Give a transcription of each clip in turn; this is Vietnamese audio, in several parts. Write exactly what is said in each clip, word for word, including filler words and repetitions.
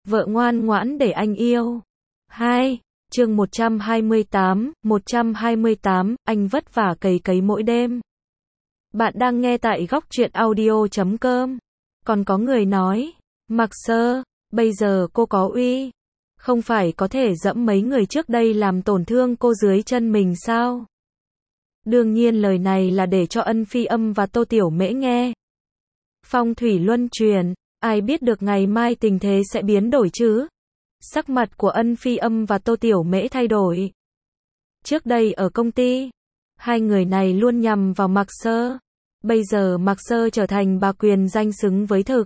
Vợ ngoan ngoãn để anh yêu. hai. Chương một trăm hai mươi tám, một trăm hai mươi tám, anh vất vả cày cấy mỗi đêm. Bạn đang nghe tại góc truyện audio chấm com. Còn có người nói, Mạc Sơ, bây giờ cô có uy, không phải có thể dẫm mấy người trước đây làm tổn thương cô dưới chân mình sao? Đương nhiên lời này là để cho Ân Phi Âm và Tô Tiểu Mễ nghe. Phong thủy luân chuyển, ai biết được ngày mai tình thế sẽ biến đổi chứ? Sắc mặt của Ân Phi Âm và Tô Tiểu Mễ thay đổi. Trước đây ở công ty, hai người này luôn nhằm vào Mạc Sơ. Bây giờ Mạc Sơ trở thành bà quyền danh xứng với thực.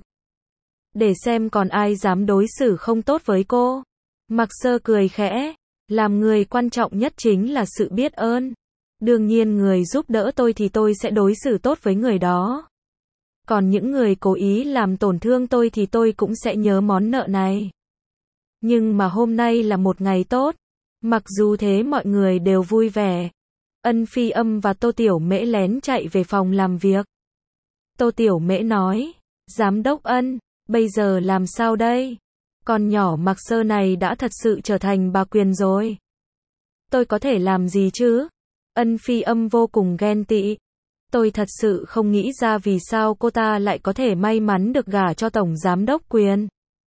Để xem còn ai dám đối xử không tốt với cô. Mạc Sơ cười khẽ, làm người quan trọng nhất chính là sự biết ơn. Đương nhiên người giúp đỡ tôi thì tôi sẽ đối xử tốt với người đó. Còn những người cố ý làm tổn thương tôi thì tôi cũng sẽ nhớ món nợ này. Nhưng mà hôm nay là một ngày tốt. Mặc dù thế mọi người đều vui vẻ. Ân Phi Âm và Tô Tiểu Mễ lén chạy về phòng làm việc. Tô Tiểu Mễ nói, Giám đốc Ân, bây giờ làm sao đây? Con nhỏ Mạc Sơ này đã thật sự trở thành bà quyền rồi. Tôi có thể làm gì chứ? Ân Phi Âm vô cùng ghen tị. Tôi thật sự không nghĩ ra vì sao cô ta lại có thể may mắn được gả cho Tổng Giám đốc Quyền.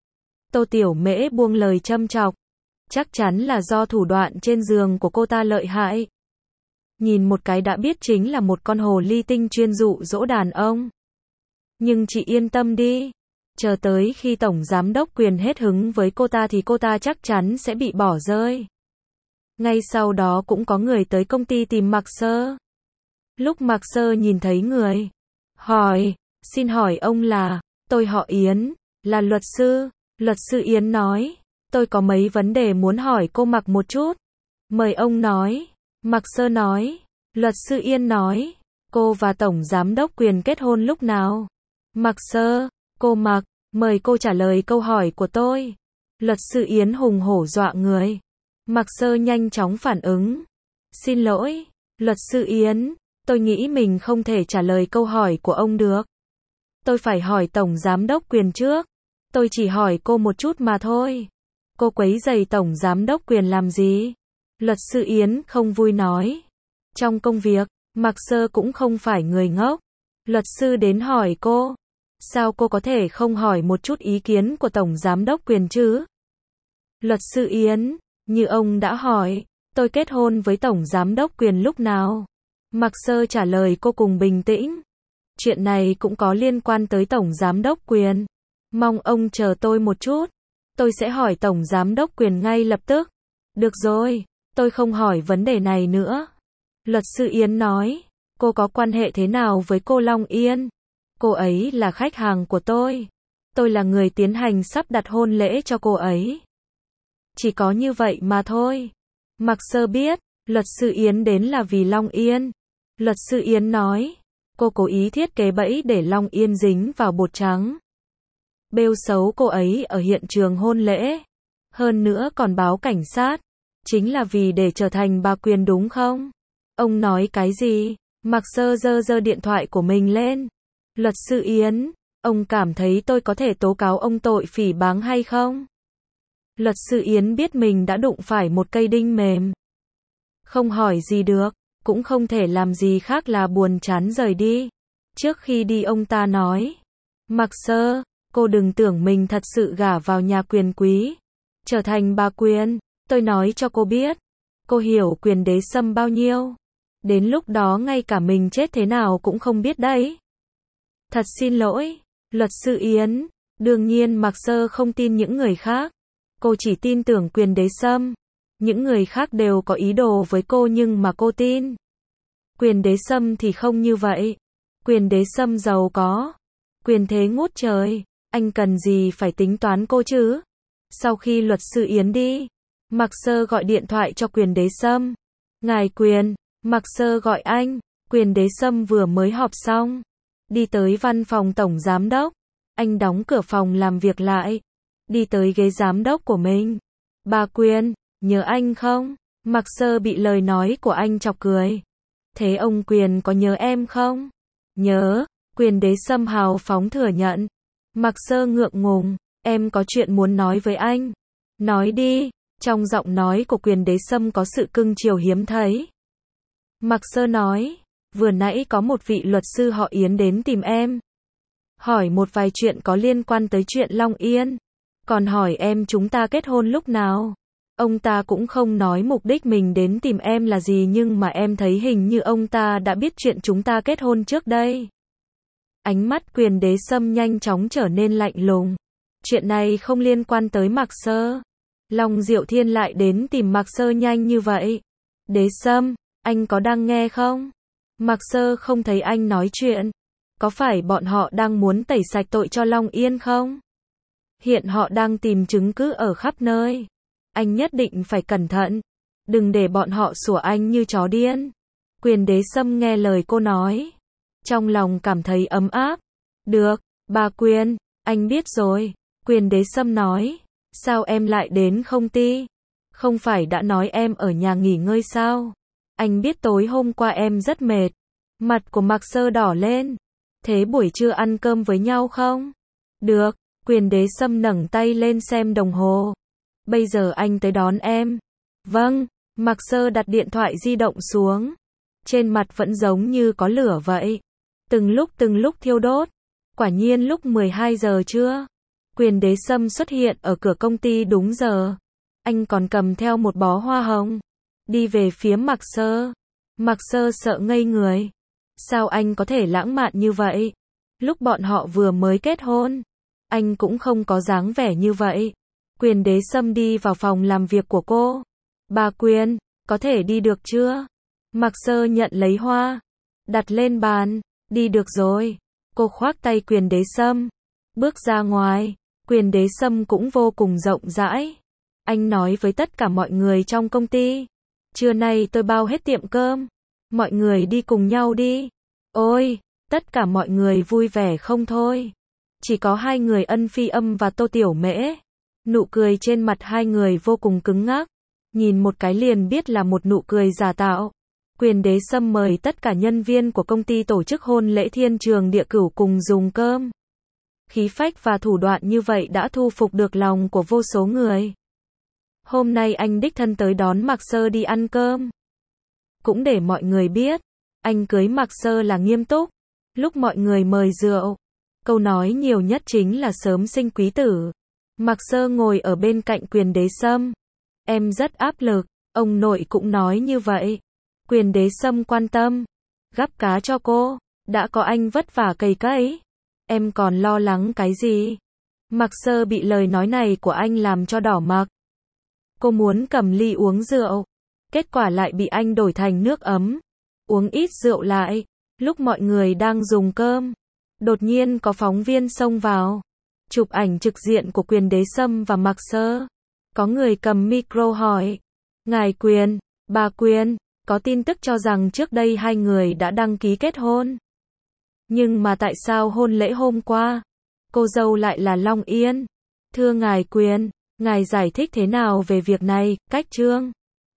Tô Tiểu Mễ buông lời châm chọc. Chắc chắn là do thủ đoạn trên giường của cô ta lợi hại. Nhìn một cái đã biết chính là một con hồ ly tinh chuyên dụ dỗ đàn ông. Nhưng chị yên tâm đi. Chờ tới khi Tổng Giám đốc Quyền hết hứng với cô ta thì cô ta chắc chắn sẽ bị bỏ rơi. Ngay sau đó cũng có người tới công ty tìm Mạc Sơ. Lúc Mạc Sơ nhìn thấy người, hỏi, xin hỏi ông là, tôi họ Yến, là luật sư. Luật sư Yến nói, tôi có mấy vấn đề muốn hỏi cô Mạc một chút. Mời ông nói. Mạc Sơ nói, luật sư Yến nói, cô và Tổng Giám đốc Quyền kết hôn lúc nào? Mạc Sơ, cô Mạc, mời cô trả lời câu hỏi của tôi. Luật sư Yến hùng hổ dọa người. Mạc Sơ nhanh chóng phản ứng. Xin lỗi, luật sư Yến, tôi nghĩ mình không thể trả lời câu hỏi của ông được. Tôi phải hỏi Tổng Giám đốc Quyền trước. Tôi chỉ hỏi cô một chút mà thôi. Cô quấy rầy Tổng Giám đốc Quyền làm gì? Luật sư Yến không vui nói. Trong công việc, Mạc Sơ cũng không phải người ngốc. Luật sư đến hỏi cô. Sao cô có thể không hỏi một chút ý kiến của Tổng Giám đốc Quyền chứ? Luật sư Yến, như ông đã hỏi, tôi kết hôn với Tổng Giám đốc Quyền lúc nào? Mạc Sơ trả lời cô cùng bình tĩnh. Chuyện này cũng có liên quan tới Tổng Giám đốc Quyền. Mong ông chờ tôi một chút. Tôi sẽ hỏi Tổng Giám đốc Quyền ngay lập tức. Được rồi, tôi không hỏi vấn đề này nữa. Luật sư Yến nói, cô có quan hệ thế nào với cô Long Yên? Cô ấy là khách hàng của tôi. Tôi là người tiến hành sắp đặt hôn lễ cho cô ấy. Chỉ có như vậy mà thôi. Mạc Sơ biết, luật sư Yến đến là vì Long Yên. Luật sư Yến nói, cô cố ý thiết kế bẫy để Long Yên dính vào bột trắng. Bêu xấu cô ấy ở hiện trường hôn lễ. Hơn nữa còn báo cảnh sát. Chính là vì để trở thành bà quyền đúng không? Ông nói cái gì? Mạc Sơ giơ giơ điện thoại của mình lên. Luật sư Yến, ông cảm thấy tôi có thể tố cáo ông tội phỉ báng hay không? Luật sư Yến biết mình đã đụng phải một cây đinh mềm. Không hỏi gì được, cũng không thể làm gì khác là buồn chán rời đi. Trước khi đi ông ta nói, Mạc Sơ, cô đừng tưởng mình thật sự gả vào nhà quyền quý, trở thành bà quyền. Tôi nói cho cô biết, cô hiểu quyền đế sâm bao nhiêu. Đến lúc đó ngay cả mình chết thế nào cũng không biết đấy. Thật xin lỗi, luật sư Yến. Đương nhiên Mạc Sơ không tin những người khác. Cô chỉ tin tưởng quyền đế sâm. Những người khác đều có ý đồ với cô nhưng mà cô tin. Quyền đế sâm thì không như vậy. Quyền đế sâm giàu có. Quyền thế ngút trời. Anh cần gì phải tính toán cô chứ? Sau khi luật sư Yến đi, Mạc Sơ gọi điện thoại cho quyền đế sâm. Ngài Quyền, Mạc Sơ gọi anh. Quyền đế sâm vừa mới họp xong. Đi tới văn phòng Tổng Giám đốc. Anh đóng cửa phòng làm việc lại. Đi tới ghế giám đốc của mình. Bà Quyền, nhớ anh không? Mạc Sơ bị lời nói của anh chọc cười. Thế ông Quyền có nhớ em không? Nhớ, quyền đế sâm hào phóng thừa nhận. Mạc Sơ ngượng ngùng, em có chuyện muốn nói với anh. Nói đi, trong giọng nói của Quyền Đế Sâm có sự cưng chiều hiếm thấy. Mạc Sơ nói, vừa nãy có một vị luật sư họ Yến đến tìm em. Hỏi một vài chuyện có liên quan tới chuyện Long Yên. Còn hỏi em chúng ta kết hôn lúc nào. Ông ta cũng không nói mục đích mình đến tìm em là gì nhưng mà em thấy hình như ông ta đã biết chuyện chúng ta kết hôn trước đây. Ánh mắt Quyền Đế Sâm nhanh chóng trở nên lạnh lùng. Chuyện này không liên quan tới Mạc Sơ. Long Diệu Thiên lại đến tìm Mạc Sơ nhanh như vậy. Đế Sâm, anh có đang nghe không? Mạc Sơ không thấy anh nói chuyện. Có phải bọn họ đang muốn tẩy sạch tội cho Long Yên không? Hiện họ đang tìm chứng cứ ở khắp nơi. Anh nhất định phải cẩn thận. Đừng để bọn họ sủa anh như chó điên. Quyền Đế Sâm nghe lời cô nói. Trong lòng cảm thấy ấm áp. Được, bà Quyền, anh biết rồi. Quyền Đế Sâm nói. Sao em lại đến công ty? Không phải đã nói em ở nhà nghỉ ngơi sao? Anh biết tối hôm qua em rất mệt. Mặt của Mạc Sơ đỏ lên. Thế buổi trưa ăn cơm với nhau không? Được, Quyền Đế Sâm nâng tay lên xem đồng hồ. Bây giờ anh tới đón em. Vâng, Mạc Sơ đặt điện thoại di động xuống. Trên mặt vẫn giống như có lửa vậy. Từng lúc từng lúc thiêu đốt. Quả nhiên lúc mười hai giờ trưa. Quyền Đế Sâm xuất hiện ở cửa công ty đúng giờ. Anh còn cầm theo một bó hoa hồng. Đi về phía Mạc Sơ. Mạc Sơ sợ ngây người. Sao anh có thể lãng mạn như vậy? Lúc bọn họ vừa mới kết hôn. Anh cũng không có dáng vẻ như vậy. Quyền Đế Sâm đi vào phòng làm việc của cô. Bà Quyền, có thể đi được chưa? Mạc Sơ nhận lấy hoa. Đặt lên bàn. Đi được rồi. Cô khoác tay Quyền Đế Sâm. Bước ra ngoài. Quyền Đế Sâm cũng vô cùng rộng rãi. Anh nói với tất cả mọi người trong công ty. Trưa nay tôi bao hết tiệm cơm. Mọi người đi cùng nhau đi. Ôi, tất cả mọi người vui vẻ không thôi. Chỉ có hai người Ân Phi Âm và Tô Tiểu Mễ. Nụ cười trên mặt hai người vô cùng cứng ngắc. Nhìn một cái liền biết là một nụ cười giả tạo. Quyền Đế Sâm mời tất cả nhân viên của công ty tổ chức hôn lễ Thiên Trường Địa Cửu cùng dùng cơm. Khí phách và thủ đoạn như vậy đã thu phục được lòng của vô số người. Hôm nay anh đích thân tới đón Mạc Sơ đi ăn cơm. Cũng để mọi người biết, anh cưới Mạc Sơ là nghiêm túc. Lúc mọi người mời rượu, câu nói nhiều nhất chính là sớm sinh quý tử. Mạc Sơ ngồi ở bên cạnh Quyền Đế Sâm. Em rất áp lực, ông nội cũng nói như vậy. Quyền Đế Sâm quan tâm, gắp cá cho cô. Đã có anh vất vả cày cấy, em còn lo lắng cái gì? Mạc Sơ bị lời nói này của anh làm cho đỏ mặt. Cô muốn cầm ly uống rượu. Kết quả lại bị anh đổi thành nước ấm. Uống ít rượu lại. Lúc mọi người đang dùng cơm, đột nhiên có phóng viên xông vào. Chụp ảnh trực diện của Quyền Đế Sâm và Mạc Sơ. Có người cầm micro hỏi. Ngài Quyền, bà Quyền, có tin tức cho rằng trước đây hai người đã đăng ký kết hôn. Nhưng mà tại sao hôn lễ hôm qua, cô dâu lại là Long Yên? Thưa ngài Quyền, ngài giải thích thế nào về việc này? Cách Trương